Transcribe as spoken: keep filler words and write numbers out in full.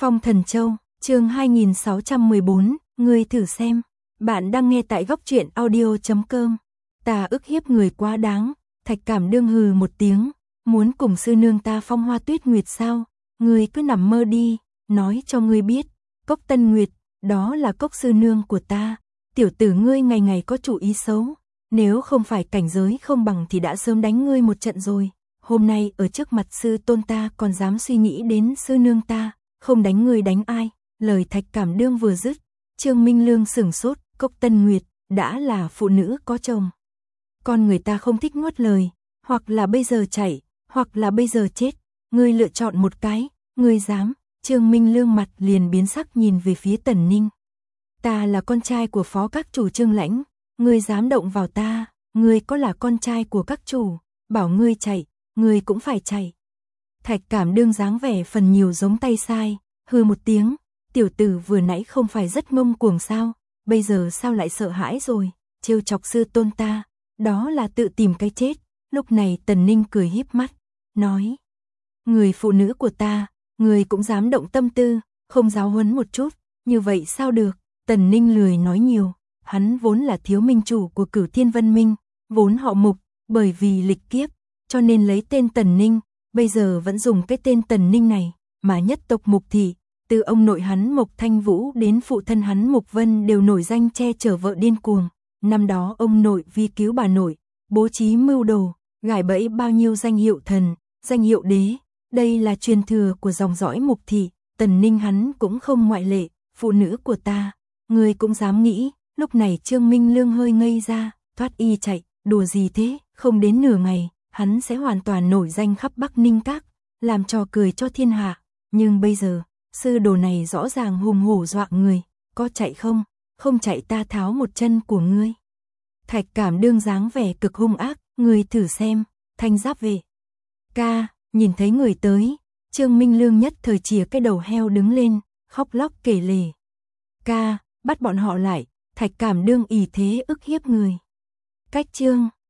Phong Thần Châu, chương hai nghìn sáu trăm mười bốn, ngươi thử xem. Bạn đang nghe tại góc truyện audio chấm com. Ta ức hiếp người quá đáng, Thạch Cảm Đương hừ một tiếng, muốn cùng sư nương ta phong hoa tuyết nguyệt sao? Ngươi cứ nằm mơ đi, nói cho ngươi biết, Cốc Tân Nguyệt, đó là cốc sư nương của ta. Tiểu tử ngươi ngày ngày có chủ ý xấu, nếu không phải cảnh giới không bằng thì đã sớm đánh ngươi một trận rồi. Hôm nay ở trước mặt sư tôn ta còn dám suy nghĩ đến sư nương ta, không đánh ngươi đánh ai? Lời Thạch Cảm Đương vừa dứt, Trương Minh Lương sửng sốt, Cốc Tân Nguyệt đã là phụ nữ có chồng. Con người ta không thích nuốt lời, hoặc là bây giờ chạy, hoặc là bây giờ chết, ngươi lựa chọn một cái, ngươi dám? Trương Minh Lương mặt liền biến sắc nhìn về phía Tần Ninh. Ta là con trai của phó các chủ Trương Lãnh, ngươi dám động vào ta, ngươi có là con trai của các chủ, bảo ngươi chạy, ngươi cũng phải chạy. Thạch Cảm Đương dáng vẻ phần nhiều giống tay sai, hừ một tiếng, tiểu tử vừa nãy không phải rất ngông cuồng sao, bây giờ sao lại sợ hãi rồi, trêu chọc sư tôn ta, đó là tự tìm cái chết. Lúc này Tần Ninh cười híp mắt, nói, người phụ nữ của ta, người cũng dám động tâm tư, không giáo huấn một chút, như vậy sao được? Tần Ninh lười nói nhiều, hắn vốn là thiếu minh chủ của Cửu Thiên Vân Minh, vốn họ Mục, bởi vì lịch kiếp, cho nên lấy tên Tần Ninh, bây giờ vẫn dùng cái tên Tần Ninh này, mà nhất tộc Mục Thị, từ ông nội hắn Mục Thanh Vũ đến phụ thân hắn Mục Vân đều nổi danh che chở vợ điên cuồng. Năm đó ông nội vì cứu bà nội, bố trí mưu đồ, gài bẫy bao nhiêu danh hiệu thần, danh hiệu đế, đây là truyền thừa của dòng dõi Mục Thị, Tần Ninh hắn cũng không ngoại lệ, phụ nữ của ta, người cũng dám nghĩ. Lúc này Trương Minh Lương hơi ngây ra, thoát y chạy, đùa gì thế, không đến nửa ngày, hắn sẽ hoàn toàn nổi danh khắp Bắc Ninh Các, làm trò cười cho thiên hạ, nhưng bây giờ, sư đồ này rõ ràng hùng hổ dọa người, có chạy không, không chạy ta tháo một chân của ngươi. Thạch Cảm Đương dáng vẻ cực hung ác, ngươi thử xem, thanh giáp về. Ca, nhìn thấy người tới, Trương Minh Lương nhất thời chìa cái đầu heo đứng lên, khóc lóc kể lể. Ca, bắt bọn họ lại, Thạch Cảm Đương ỷ thế ức hiếp người. Cách chương